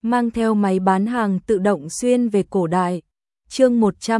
mang theo máy bán hàng tự động xuyên về cổ đại. Chương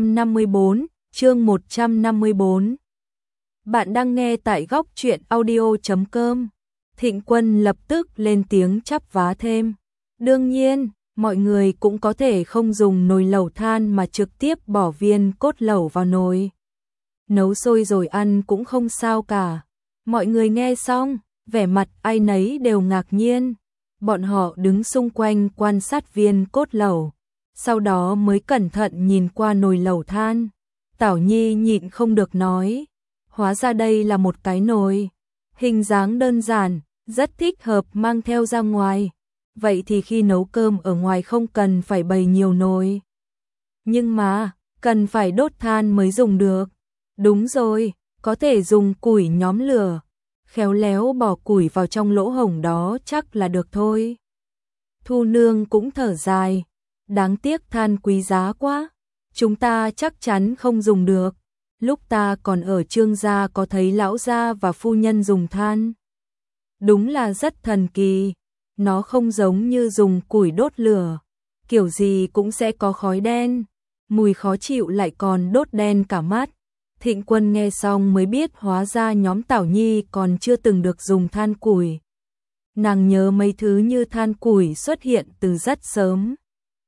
154. Bạn đang nghe tại góc truyện audio.com. Thịnh Quân lập tức lên tiếng chắp vá thêm. Đương nhiên, mọi người cũng có thể không dùng nồi lẩu than mà trực tiếp bỏ viên cốt lẩu vào nồi. Nấu sôi rồi ăn cũng không sao cả. Mọi người nghe xong, vẻ mặt ai nấy đều ngạc nhiên. Bọn họ đứng xung quanh quan sát viên cốt lẩu, sau đó mới cẩn thận nhìn qua nồi lẩu than. Tảo Nhi nhịn không được nói, hóa ra đây là một cái nồi, hình dáng đơn giản, rất thích hợp mang theo ra ngoài. Vậy thì khi nấu cơm ở ngoài không cần phải bày nhiều nồi. Nhưng mà, cần phải đốt than mới dùng được. Đúng rồi, có thể dùng củi nhóm lửa. Khéo léo bỏ củi vào trong lỗ hổng đó chắc là được thôi. Thu Nương cũng thở dài. Đáng tiếc than quý giá quá. Chúng ta chắc chắn không dùng được. Lúc ta còn ở Trương gia có thấy lão gia và phu nhân dùng than. Đúng là rất thần kỳ. Nó không giống như dùng củi đốt lửa. Kiểu gì cũng sẽ có khói đen. Mùi khó chịu lại còn đốt đen cả mắt. Thịnh Quân nghe xong mới biết hóa ra nhóm Tảo Nhi còn chưa từng được dùng than củi. Nàng nhớ mấy thứ như than củi xuất hiện từ rất sớm.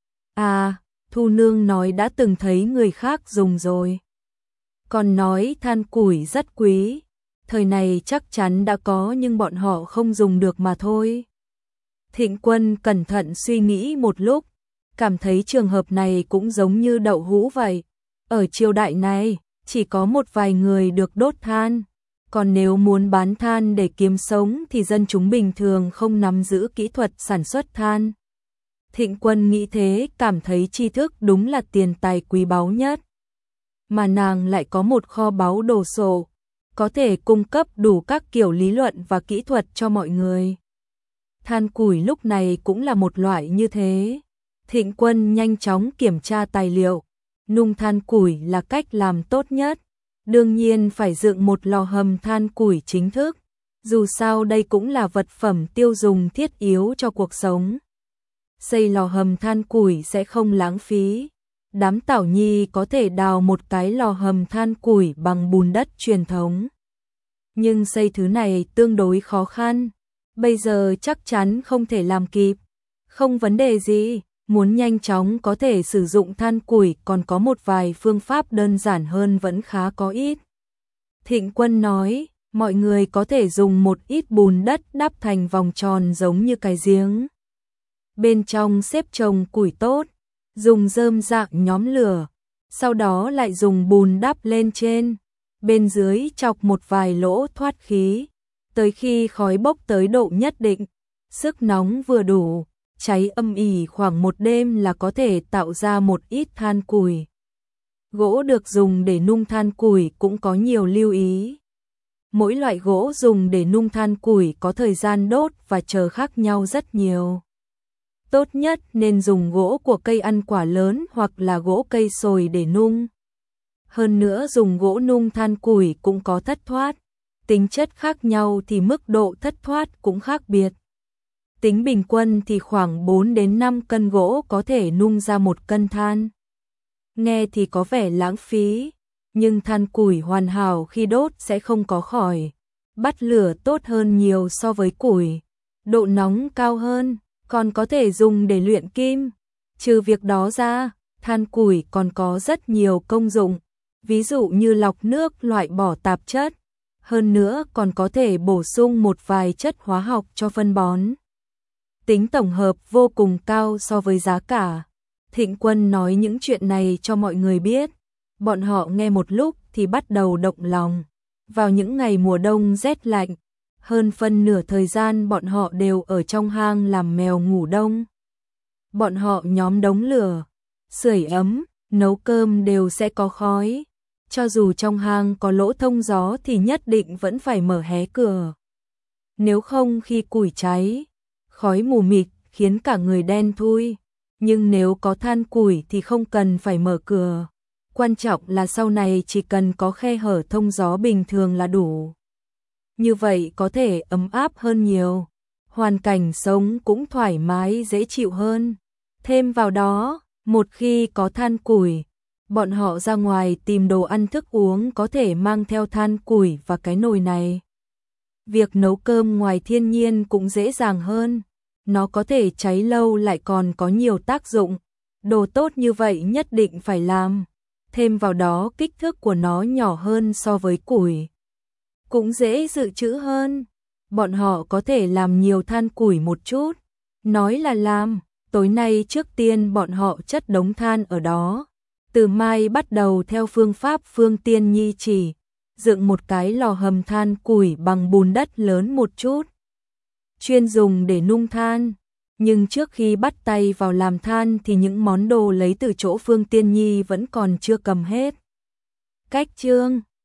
À, Thu Nương nói đã từng thấy người khác dùng rồi. Còn nói than củi rất quý. Thời này chắc chắn đã có nhưng bọn họ không dùng được mà thôi. Thịnh Quân cẩn thận suy nghĩ một lúc. Cảm thấy trường hợp này cũng giống như đậu hũ vậy. Ở triều đại này, chỉ có một vài người được đốt than. Còn nếu muốn bán than để kiếm sống thì dân chúng bình thường không nắm giữ kỹ thuật sản xuất than. Thịnh Quân nghĩ thế, cảm thấy tri thức đúng là tiền tài quý báu nhất. Mà nàng lại có một kho báu đồ sộ, có thể cung cấp đủ các kiểu lý luận và kỹ thuật cho mọi người. Than củi lúc này cũng là một loại như thế. Thịnh Quân nhanh chóng kiểm tra tài liệu. Nung than củi là cách làm tốt nhất. Đương nhiên phải dựng một lò hầm than củi chính thức. Dù sao đây cũng là vật phẩm tiêu dùng thiết yếu cho cuộc sống. Xây lò hầm than củi sẽ không lãng phí. Đám Tảo Nhi có thể đào một cái lò hầm than củi bằng bùn đất truyền thống. Nhưng xây thứ này tương đối khó khăn. Bây giờ chắc chắn không thể làm kịp. Không vấn đề gì. Muốn nhanh chóng có thể sử dụng than củi còn có một vài phương pháp đơn giản hơn vẫn khá có ít. Thịnh Quân nói, mọi người có thể dùng một ít bùn đất đắp thành vòng tròn giống như cái giếng. Bên trong xếp chồng củi tốt, dùng rơm rạng nhóm lửa, sau đó lại dùng bùn đắp lên trên. Bên dưới chọc một vài lỗ thoát khí, tới khi khói bốc tới độ nhất định, sức nóng vừa đủ. Cháy âm ỉ khoảng một đêm là có thể tạo ra một ít than củi. Gỗ được dùng để nung than củi cũng có nhiều lưu ý. Mỗi loại gỗ dùng để nung than củi có thời gian đốt và chờ khác nhau rất nhiều. Tốt nhất nên dùng gỗ của cây ăn quả lớn hoặc là gỗ cây sồi để nung. Hơn nữa dùng gỗ nung than củi cũng có thất thoát. Tính chất khác nhau thì mức độ thất thoát cũng khác biệt. Tính bình quân thì khoảng 4 đến 5 cân gỗ có thể nung ra 1 cân than. Nghe thì có vẻ lãng phí, nhưng than củi hoàn hảo khi đốt sẽ không có khói. Bắt lửa tốt hơn nhiều so với củi. Độ nóng cao hơn, còn có thể dùng để luyện kim. Trừ việc đó ra, than củi còn có rất nhiều công dụng. Ví dụ như lọc nước, loại bỏ tạp chất. Hơn nữa còn có thể bổ sung một vài chất hóa học cho phân bón. Tính tổng hợp vô cùng cao so với giá cả. Thịnh Quân nói những chuyện này cho mọi người biết. Bọn họ nghe một lúc thì bắt đầu động lòng. Vào những ngày mùa đông rét lạnh, hơn phân nửa thời gian bọn họ đều ở trong hang làm mèo ngủ đông. Bọn họ nhóm đống lửa, sưởi ấm, nấu cơm đều sẽ có khói. Cho dù trong hang có lỗ thông gió thì nhất định vẫn phải mở hé cửa. Nếu không khi củi cháy, khói mù mịt khiến cả người đen thui. Nhưng nếu có than củi thì không cần phải mở cửa. Quan trọng là sau này chỉ cần có khe hở thông gió bình thường là đủ. Như vậy có thể ấm áp hơn nhiều. Hoàn cảnh sống cũng thoải mái dễ chịu hơn. Thêm vào đó, một khi có than củi, bọn họ ra ngoài tìm đồ ăn thức uống có thể mang theo than củi và cái nồi này. Việc nấu cơm ngoài thiên nhiên cũng dễ dàng hơn, nó có thể cháy lâu lại còn có nhiều tác dụng. Đồ tốt như vậy nhất định phải làm. Thêm vào đó kích thước của nó nhỏ hơn so với củi, cũng dễ dự trữ hơn. Bọn họ có thể làm nhiều than củi một chút. Nói là làm, tối nay trước tiên bọn họ chất đống than ở đó. Từ mai bắt đầu theo phương pháp Phương Tiên Nhi chỉ, dựng một cái lò hầm than củi bằng bùn đất lớn một chút, chuyên dùng để nung than. Nhưng trước khi bắt tay vào làm than thì những món đồ lấy từ chỗ Phương Tiên Nhi vẫn còn chưa cầm hết. Cách chương